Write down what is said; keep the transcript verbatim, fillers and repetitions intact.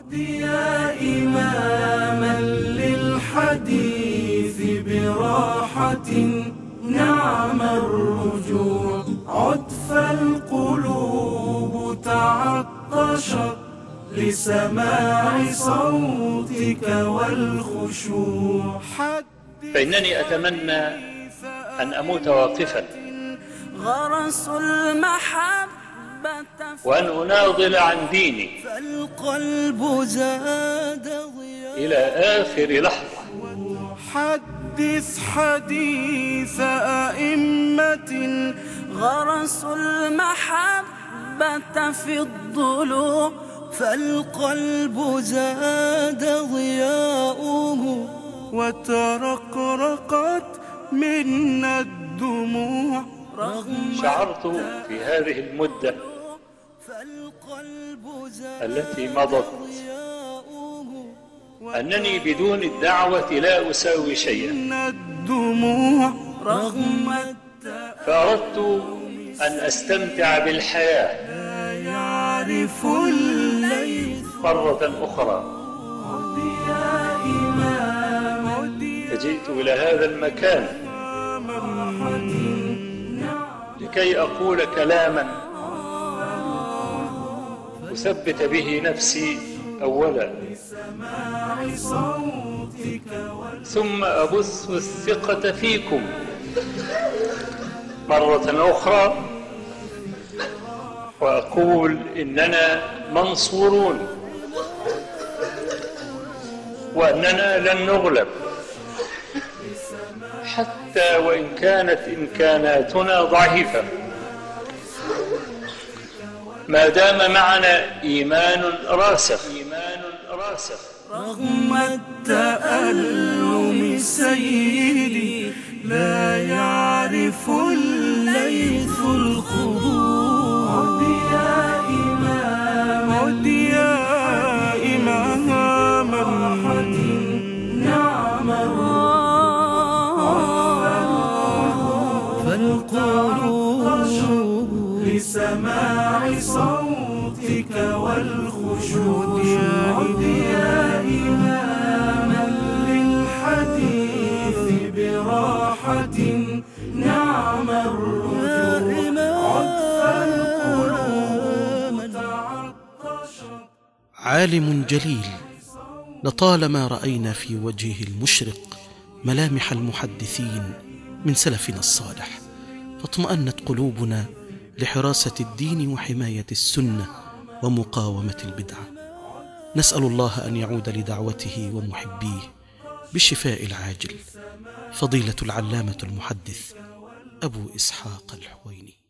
يا إماما للحديث براحة، نعم الرجوع عد فالقلوب تعطشت لسماع صوتك والخشوع. فإنني أتمنى أن أموت واقفا، غرسوا المحبة وأن أناضل عن ديني فالقلب زاد ضياء إلى آخر لحظة. حدث حديث أئمة غرسوا المحبة في الضلوع، فالقلب زاد ضياؤه وترقرقت منا الدموع. شعرت في هذه المدة التي مضت أنني بدون الدعوة لا أساوي شيئا، فأردت أن أستمتع بالحياة مرة أخرى. فجئت إلى هذا المكان لكي أقول كلاما أثبت به نفسي أولا، ثم أبث الثقة فيكم مرة أخرى، وأقول إننا منصورون وأننا لن نغلب، حتى وإن كانت إمكاناتنا ضعيفة، ما دام معنا إيمان راسخ. إيمان راسخ. رغم التألم سيدي لا يعرف الليث الخضوع. عد يا إمام، عد يا إمام نعم فالقلوب لسماع صوتك والخشوع. عد يا إماما للحديث براحة، نعم الرجوع عد فالقلوب تعطشت. عالم جليل لطالما رأينا في وجهه المشرق ملامح المحدثين من سلفنا الصالح، فاطمأنت قلوبنا لحراسة الدين وحماية السنة ومقاومة البدعة. نسأل الله أن يعود لدعوته ومحبيه بالشفاء العاجل. فضيلة العلامة المحدث أبو إسحاق الحويني.